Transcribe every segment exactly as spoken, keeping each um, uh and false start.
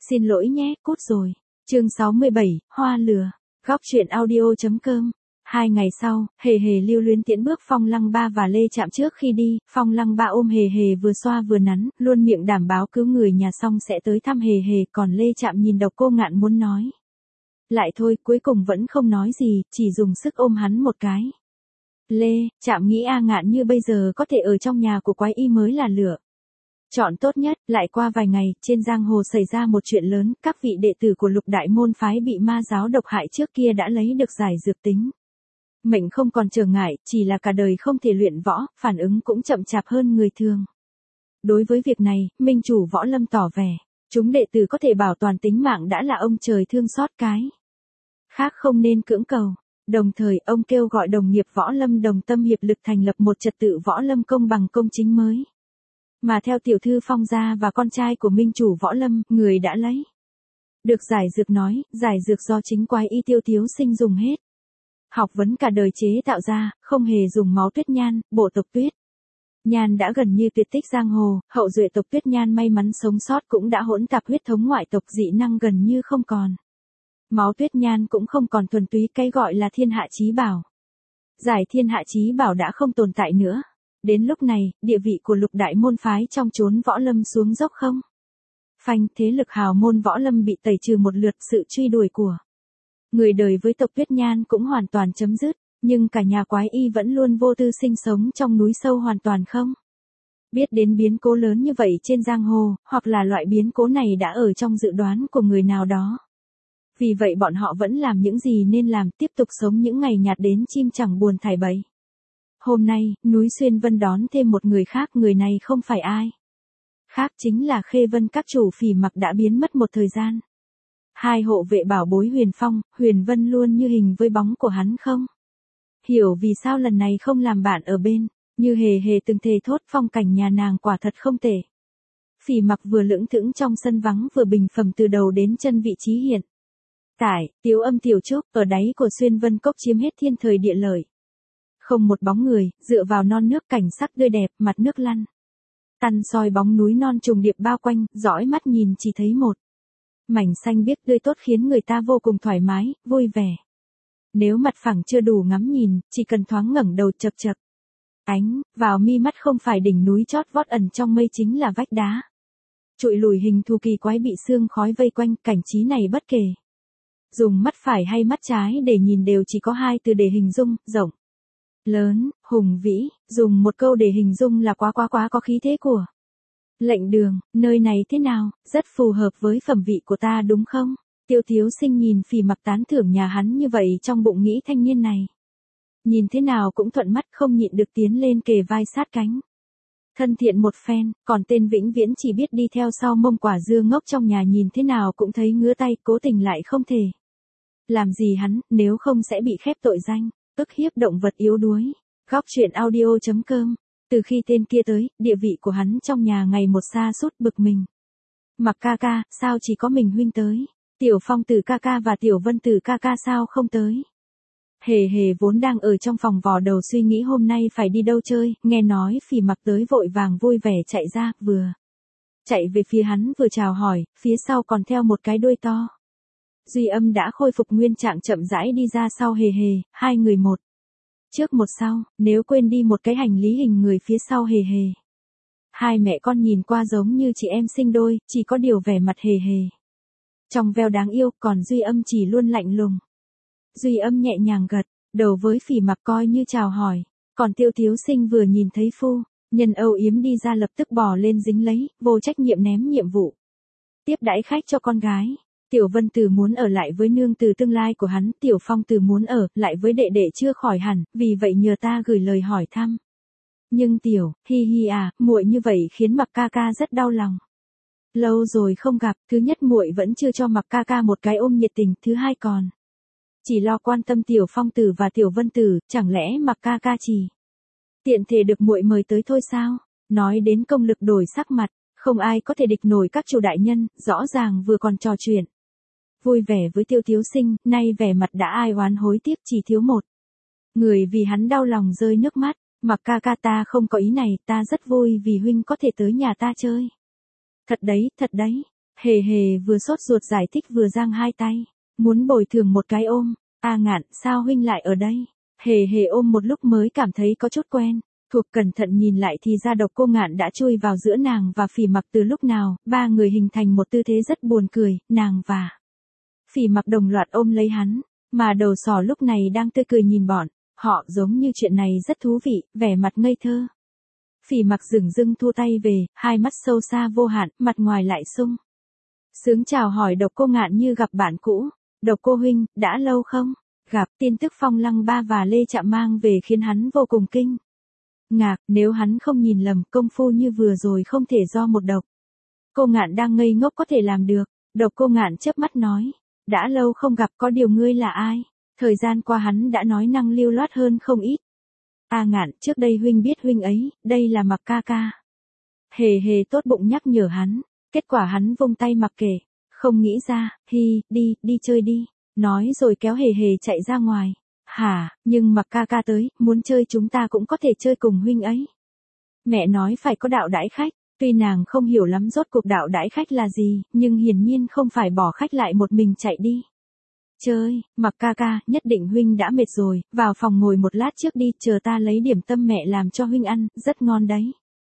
Xin lỗi nhé, cút rồi. Chương sáu mươi bảy, Hoa lửa. Góc truyện audio.com. Hai ngày sau, Hề Hề lưu luyến tiễn bước Phong Lăng Ba và Lê Trạm trước khi đi, Phong Lăng Ba ôm Hề Hề vừa xoa vừa nắn, luôn miệng đảm bảo cứu người nhà xong sẽ tới thăm Hề Hề, còn Lê Trạm nhìn Độc Cô Ngạn muốn nói lại thôi, cuối cùng vẫn không nói gì, chỉ dùng sức ôm hắn một cái. Lê Trạm nghĩ A Ngạn như bây giờ có thể ở trong nhà của quái y mới là lựa chọn tốt nhất. Lại qua vài ngày, trên giang hồ xảy ra một chuyện lớn, các vị đệ tử của Lục Đại môn phái bị ma giáo độc hại trước kia đã lấy được giải dược tính. Mệnh không còn trở ngại, chỉ là cả đời không thể luyện võ, phản ứng cũng chậm chạp hơn người thường. Đối với việc này, minh chủ Võ Lâm tỏ vẻ, chúng đệ tử có thể bảo toàn tính mạng đã là ông trời thương xót cái khác không nên cưỡng cầu. Đồng thời, ông kêu gọi đồng nghiệp Võ Lâm đồng tâm hiệp lực thành lập một trật tự Võ Lâm công bằng công chính mới. Mà theo tiểu thư Phong gia và con trai của minh chủ Võ Lâm, người đã lấy được giải dược nói, giải dược do chính quái y Tiêu Tiếu Sinh dùng hết học vấn cả đời chế tạo ra, không hề dùng máu tuyết nhan, bộ tộc tuyết nhan đã gần như tuyệt tích giang hồ, hậu duệ tộc tuyết nhan may mắn sống sót cũng đã hỗn tạp huyết thống ngoại tộc, dị năng gần như không còn. Máu tuyết nhan cũng không còn thuần túy, cái gọi là thiên hạ chí bảo. Giải thiên hạ chí bảo đã không tồn tại nữa. Đến lúc này, địa vị của Lục Đại môn phái trong chốn Võ Lâm xuống dốc không phanh, thế lực hào môn Võ Lâm bị tẩy trừ một lượt, sự truy đuổi của người đời với tộc Tuyết Nhan cũng hoàn toàn chấm dứt, nhưng cả nhà quái y vẫn luôn vô tư sinh sống trong núi sâu hoàn toàn không biết đến biến cố lớn như vậy trên giang hồ, hoặc là loại biến cố này đã ở trong dự đoán của người nào đó. Vì vậy bọn họ vẫn làm những gì nên làm, tiếp tục sống những ngày nhạt đến chim chẳng buồn thải bấy. Hôm nay, núi Xuyên Vân đón thêm một người khác, người này không phải ai khác chính là Khê Vân các chủ Phỉ Mặc đã biến mất một thời gian. Hai hộ vệ bảo bối Huyền Phong, Huyền Vân luôn như hình với bóng của hắn không hiểu vì sao lần này không làm bạn ở bên, như Hề Hề từng thề thốt phong cảnh nhà nàng quả thật không tệ. Phỉ Mặc vừa lững thững trong sân vắng vừa bình phẩm từ đầu đến chân vị trí hiện tại, Tiếu Âm Tiểu Trúc ở đáy của Xuyên Vân Cốc chiếm hết thiên thời địa lợi. Không một bóng người, dựa vào non nước cảnh sắc tươi đẹp, mặt nước lăn tăn soi bóng núi non trùng điệp bao quanh, dõi mắt nhìn chỉ thấy một mảnh xanh biếc tươi tốt khiến người ta vô cùng thoải mái, vui vẻ. Nếu mặt phẳng chưa đủ ngắm nhìn, chỉ cần thoáng ngẩng đầu chập chập ánh vào mi mắt không phải đỉnh núi chót vót ẩn trong mây chính là vách đá trụi lùi hình thù kỳ quái bị sương khói vây quanh, cảnh trí này bất kể dùng mắt phải hay mắt trái để nhìn đều chỉ có hai từ để hình dung: rộng, lớn, hùng vĩ. Dùng một câu để hình dung là quá quá quá có khí thế của lệnh đường. Nơi này thế nào, rất phù hợp với phẩm vị của ta đúng không? Tiêu Tiếu Sinh nhìn Phỉ Mặc tán thưởng nhà hắn như vậy, trong bụng nghĩ thanh niên này nhìn thế nào cũng thuận mắt, không nhịn được tiến lên kề vai sát cánh thân thiện một phen. Còn tên Vĩnh Viễn chỉ biết đi theo sau mông Quả Dưa ngốc trong nhà, nhìn thế nào cũng thấy ngứa tay, cố tình lại không thể làm gì hắn, nếu không sẽ bị khép tội danh ức hiếp động vật yếu đuối. Góc truyện audio.com. Từ khi tên kia tới, địa vị của hắn trong nhà ngày một sa sút, bực mình. Mặc ca ca, sao chỉ có mình huynh tới? Tiểu Phong Tử ca ca và Tiểu Vân Tử ca ca sao không tới? Hề Hề vốn đang ở trong phòng vò đầu suy nghĩ hôm nay phải đi đâu chơi, nghe nói Phỉ Mặc tới vội vàng vui vẻ chạy ra, vừa chạy về phía hắn vừa chào hỏi, phía sau còn theo một cái đuôi to. Duy Âm đã khôi phục nguyên trạng chậm rãi đi ra sau Hề Hề, hai người một trước một sau, nếu quên đi một cái hành lý hình người phía sau Hề Hề. Hai mẹ con nhìn qua giống như chị em sinh đôi, chỉ có điều vẻ mặt Hề Hề trong veo đáng yêu, còn Duy Âm chỉ luôn lạnh lùng. Duy Âm nhẹ nhàng gật đầu với Phỉ Mặc coi như chào hỏi, còn Tiêu Tiếu Sinh vừa nhìn thấy phu nhân âu yếm đi ra lập tức bò lên dính lấy, vô trách nhiệm ném nhiệm vụ tiếp đãi khách cho con gái. Tiểu Vân Tử muốn ở lại với nương tử tương lai của hắn, Tiểu Phong Tử muốn ở lại với đệ đệ chưa khỏi hẳn, vì vậy nhờ ta gửi lời hỏi thăm. Nhưng Tiểu, hi hi à, muội như vậy khiến Mặc ca ca rất đau lòng. Lâu rồi không gặp, thứ nhất muội vẫn chưa cho Mặc ca ca một cái ôm nhiệt tình, thứ hai còn chỉ lo quan tâm Tiểu Phong Tử và Tiểu Vân Tử, chẳng lẽ Mặc ca ca chỉ tiện thể được muội mời tới thôi sao? Nói đến công lực đổi sắc mặt, không ai có thể địch nổi các chủ đại nhân, rõ ràng vừa còn trò chuyện vui vẻ với Tiêu Tiếu Sinh, nay vẻ mặt đã ai oán hối tiếc, chỉ thiếu một người vì hắn đau lòng rơi nước mắt. Mặc ca ca, ta không có ý này, ta rất vui vì huynh có thể tới nhà ta chơi. Thật đấy, thật đấy. Hề hề vừa sốt ruột giải thích vừa giang hai tay, muốn bồi thường một cái ôm. A Ngạn, sao huynh lại ở đây? Hề hề ôm một lúc mới cảm thấy có chút quen. Thuộc cẩn thận nhìn lại thì ra Độc Cô Ngạn đã chui vào giữa nàng và Phỉ Mặc từ lúc nào, ba người hình thành một tư thế rất buồn cười, nàng và Phỉ Mặc đồng loạt ôm lấy hắn, mà đầu sỏ lúc này đang tươi cười nhìn bọn họ, giống như chuyện này rất thú vị, vẻ mặt ngây thơ. Phỉ Mặc dửng dưng thu tay về, hai mắt sâu xa vô hạn, mặt ngoài lại sung sướng chào hỏi Độc Cô Ngạn như gặp bạn cũ. Độc Cô huynh, đã lâu không gặp? Tin tức Phong Lăng Ba và Lê Trạm mang về khiến hắn vô cùng kinh ngạc, nếu hắn không nhìn lầm, công phu như vừa rồi không thể do một Độc Cô Ngạn đang ngây ngốc có thể làm được. Độc Cô Ngạn chớp mắt nói, đã lâu không gặp, có điều ngươi là ai? Thời gian qua hắn đã nói năng lưu loát hơn không ít. A Ngạn, trước đây huynh biết huynh ấy, đây là Mặc ca ca. Hề hề tốt bụng nhắc nhở hắn, kết quả hắn vung tay mặc kệ, không nghĩ ra, hi, đi, đi chơi đi, nói rồi kéo hề hề chạy ra ngoài. Hả, nhưng Mặc ca ca tới, muốn chơi chúng ta cũng có thể chơi cùng huynh ấy. Mẹ nói phải có đạo đãi khách, tuy nàng không hiểu lắm rốt cuộc đạo đãi khách là gì, nhưng hiển nhiên không phải bỏ khách lại một mình chạy đi chơi. Mặc ca ca, nhất định huynh đã mệt rồi, vào phòng ngồi một lát trước đi, chờ ta lấy điểm tâm mẹ làm cho huynh ăn, rất ngon đấy.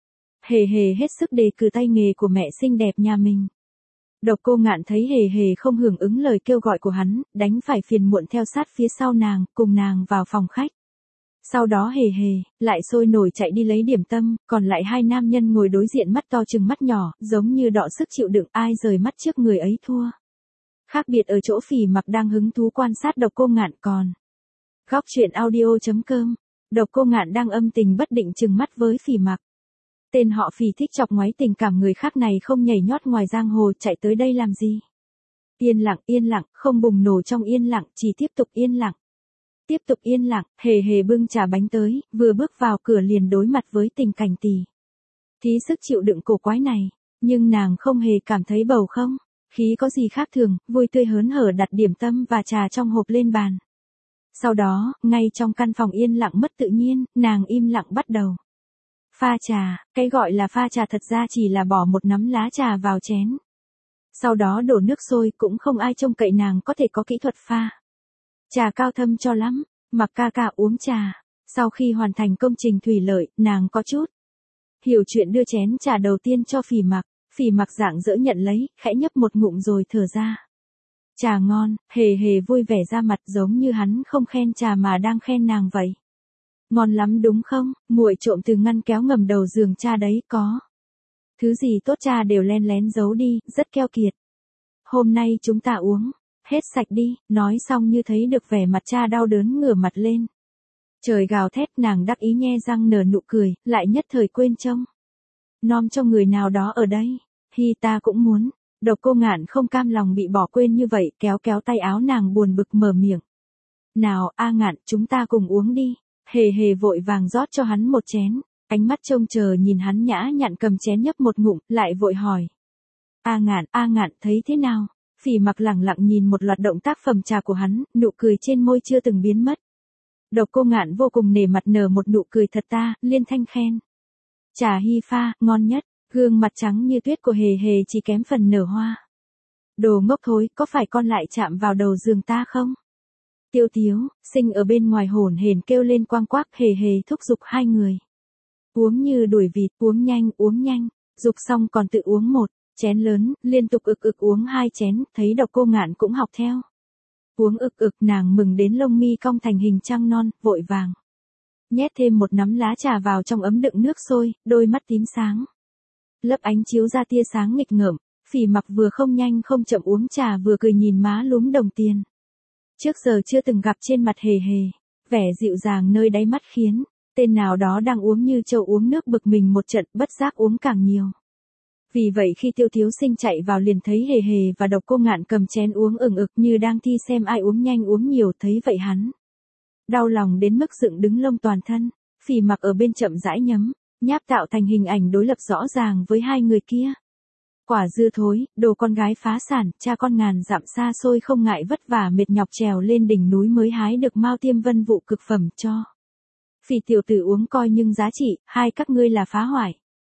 Hề hề hết sức đề cử tay nghề của mẹ xinh đẹp nhà mình. Độc Cô Ngạn thấy hề hề không hưởng ứng lời kêu gọi của hắn, đánh phải phiền muộn theo sát phía sau nàng, cùng nàng vào phòng khách. Sau đó hề hề, lại sôi nổi chạy đi lấy điểm tâm, còn lại hai nam nhân ngồi đối diện mắt to chừng mắt nhỏ, giống như đọ sức chịu đựng, ai rời mắt trước người ấy thua. Khác biệt ở chỗ Phỉ Mặc đang hứng thú quan sát Độc Cô Ngạn còn. Góc truyện audio chấm com. Độc Cô Ngạn đang âm tình bất định chừng mắt với Phỉ Mặc. Tên họ Phỉ thích chọc ngoáy tình cảm người khác này không nhảy nhót ngoài giang hồ chạy tới đây làm gì? Yên lặng, yên lặng, không bùng nổ trong yên lặng, chỉ tiếp tục yên lặng. Tiếp tục yên lặng, hề hề bưng trà bánh tới, vừa bước vào cửa liền đối mặt với tình cảnh tỳ thí sức chịu đựng cổ quái này, nhưng nàng không hề cảm thấy bầu không khí có gì khác thường, vui tươi hớn hở đặt điểm tâm và trà trong hộp lên bàn. Sau đó, ngay trong căn phòng yên lặng mất tự nhiên, nàng im lặng bắt đầu pha trà. Cái gọi là pha trà thật ra chỉ là bỏ một nắm lá trà vào chén, sau đó đổ nước sôi, cũng không ai trông cậy nàng có thể có kỹ thuật pha trà cao thâm cho lắm. Mặc ca ca uống trà. Sau khi hoàn thành công trình thủy lợi, nàng có chút hiểu chuyện đưa chén trà đầu tiên cho Phỉ Mặc. Phỉ Mặc rạng rỡ nhận lấy, khẽ nhấp một ngụm rồi thở ra. Trà ngon, hề hề vui vẻ ra mặt, giống như hắn không khen trà mà đang khen nàng vậy. Ngon lắm đúng không? Muội trộm từ ngăn kéo ngầm đầu giường cha đấy, có thứ gì tốt cha đều len lén giấu đi, rất keo kiệt. Hôm nay chúng ta uống hết sạch đi. Nói xong như thấy được vẻ mặt cha đau đớn ngửa mặt lên trời gào thét, nàng đắc ý nhe răng nở nụ cười, lại nhất thời quên trông nom cho người nào đó ở đây. Hi, ta cũng muốn. Độc Cô Ngạn không cam lòng bị bỏ quên như vậy, kéo kéo tay áo nàng buồn bực mở miệng. Nào, A Ngạn, chúng ta cùng uống đi. Hề hề vội vàng rót cho hắn một chén, ánh mắt trông chờ nhìn hắn nhã nhặn cầm chén nhấp một ngụm, lại vội hỏi. A Ngạn, A Ngạn thấy thế nào? Phỉ Mặc lẳng lặng nhìn một loạt động tác phẩm trà của hắn, nụ cười trên môi chưa từng biến mất. Độc Cô Ngạn vô cùng nể mặt nở một nụ cười thật ta, liên thanh khen. Trà hi pha, ngon nhất. Gương mặt trắng như tuyết của hề hề chỉ kém phần nở hoa. Đồ ngốc thối, có phải con lại chạm vào đầu giường ta không? Tiêu Tiếu, Sinh ở bên ngoài hổn hển kêu lên quang quác, hề hề thúc giục hai người. Uống như đuổi vịt, uống nhanh, uống nhanh, dục xong còn tự uống một chén lớn, liên tục ực ực uống hai chén, thấy Độc Cô Ngạn cũng học theo. Uống ực ực, nàng mừng đến lông mi cong thành hình trăng non, vội vàng nhét thêm một nắm lá trà vào trong ấm đựng nước sôi, đôi mắt tím sáng lấp ánh chiếu ra tia sáng nghịch ngợm. Phỉ Mặc vừa không nhanh không chậm uống trà vừa cười nhìn má lúm đồng tiền trước giờ chưa từng gặp trên mặt hề hề, vẻ dịu dàng nơi đáy mắt khiến tên nào đó đang uống như trâu uống nước bực mình một trận, bất giác uống càng nhiều. Vì vậy khi Tiêu Thiếu Sinh chạy vào liền thấy hề hề và Độc Cô Ngạn cầm chén uống ừng ực như đang thi xem ai uống nhanh uống nhiều, thấy vậy hắn đau lòng đến mức dựng đứng lông toàn thân. Phỉ Mặc ở bên chậm rãi nhấm nháp tạo thành hình ảnh đối lập rõ ràng với hai người kia. Quả dưa thối, đồ con gái phá sản, cha con ngàn dặm xa xôi không ngại vất vả mệt nhọc trèo lên đỉnh núi mới hái được Mao Tiêm Vân vụ cực phẩm cho Phỉ tiểu tử uống coi nhưng giá trị, hai các ngươi là phá hoại.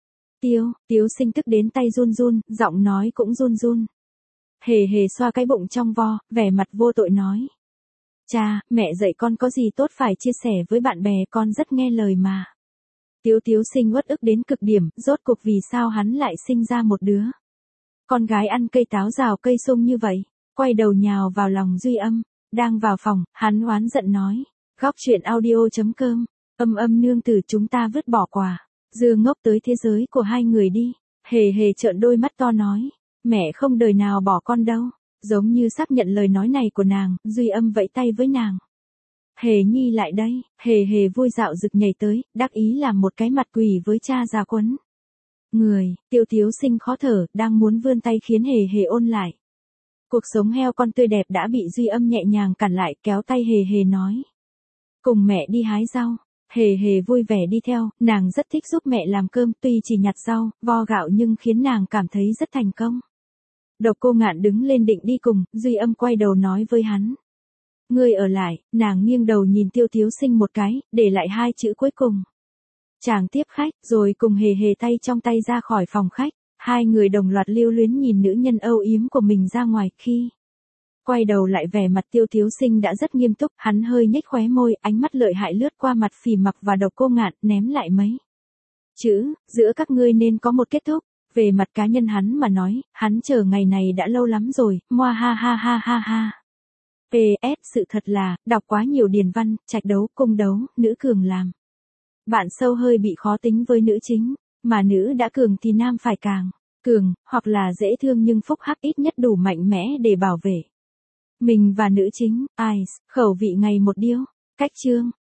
Tiêu, Tiếu Sinh tức đến tay run run, giọng nói cũng run run. Hề hề xoa cái bụng trong vo, vẻ mặt vô tội nói. Cha, mẹ dạy con có gì tốt phải chia sẻ với bạn bè, con rất nghe lời mà. Tiếu Tiếu Sinh uất ức đến cực điểm, rốt cuộc vì sao hắn lại sinh ra một đứa con gái ăn cây táo rào cây sung như vậy, quay đầu nhào vào lòng Duy Âm, đang vào phòng, hắn oán giận nói. Góc truyện audio.com, Âm Âm nương tử chúng ta vứt bỏ quà, dưa ngốc tới thế giới của hai người đi. Hề hề trợn đôi mắt to nói, mẹ không đời nào bỏ con đâu. Giống như xác nhận lời nói này của nàng, Duy Âm vẫy tay với nàng. Hề nhi lại đây, hề hề vui dạo rực nhảy tới, đắc ý làm một cái mặt quỷ với cha già quấn. Người, Tiêu Tiếu Sinh khó thở, đang muốn vươn tay khiến hề hề ôn lại. Cuộc sống heo con tươi đẹp đã bị Duy Âm nhẹ nhàng cản lại, kéo tay hề hề nói. Cùng mẹ đi hái rau. Hề hề vui vẻ đi theo, nàng rất thích giúp mẹ làm cơm, tuy chỉ nhặt rau, vo gạo nhưng khiến nàng cảm thấy rất thành công. Độc Cô Ngạn đứng lên định đi cùng, Duy Âm quay đầu nói với hắn. Ngươi ở lại, nàng nghiêng đầu nhìn Tiêu Tiếu Sinh một cái, để lại hai chữ cuối cùng. Chàng tiếp khách, rồi cùng hề hề tay trong tay ra khỏi phòng khách, hai người đồng loạt lưu luyến nhìn nữ nhân âu yếm của mình ra ngoài. Khi quay đầu lại vẻ mặt Tiêu Tiếu Sinh đã rất nghiêm túc, hắn hơi nhếch khóe môi, ánh mắt lợi hại lướt qua mặt Phỉ Mặc và Độc Cô Ngạn, ném lại mấy chữ, giữa các ngươi nên có một kết thúc. Về mặt cá nhân hắn mà nói, hắn chờ ngày này đã lâu lắm rồi, moa ha ha ha ha ha. pê ét sự thật là, đọc quá nhiều điền văn, trạch đấu, cung đấu, nữ cường làm. Bạn sâu hơi bị khó tính với nữ chính, mà nữ đã cường thì nam phải càng cường, hoặc là dễ thương nhưng phúc hắc ít nhất đủ mạnh mẽ để bảo vệ mình và nữ chính. Ice, khẩu vị ngày một điêu. Cách chương.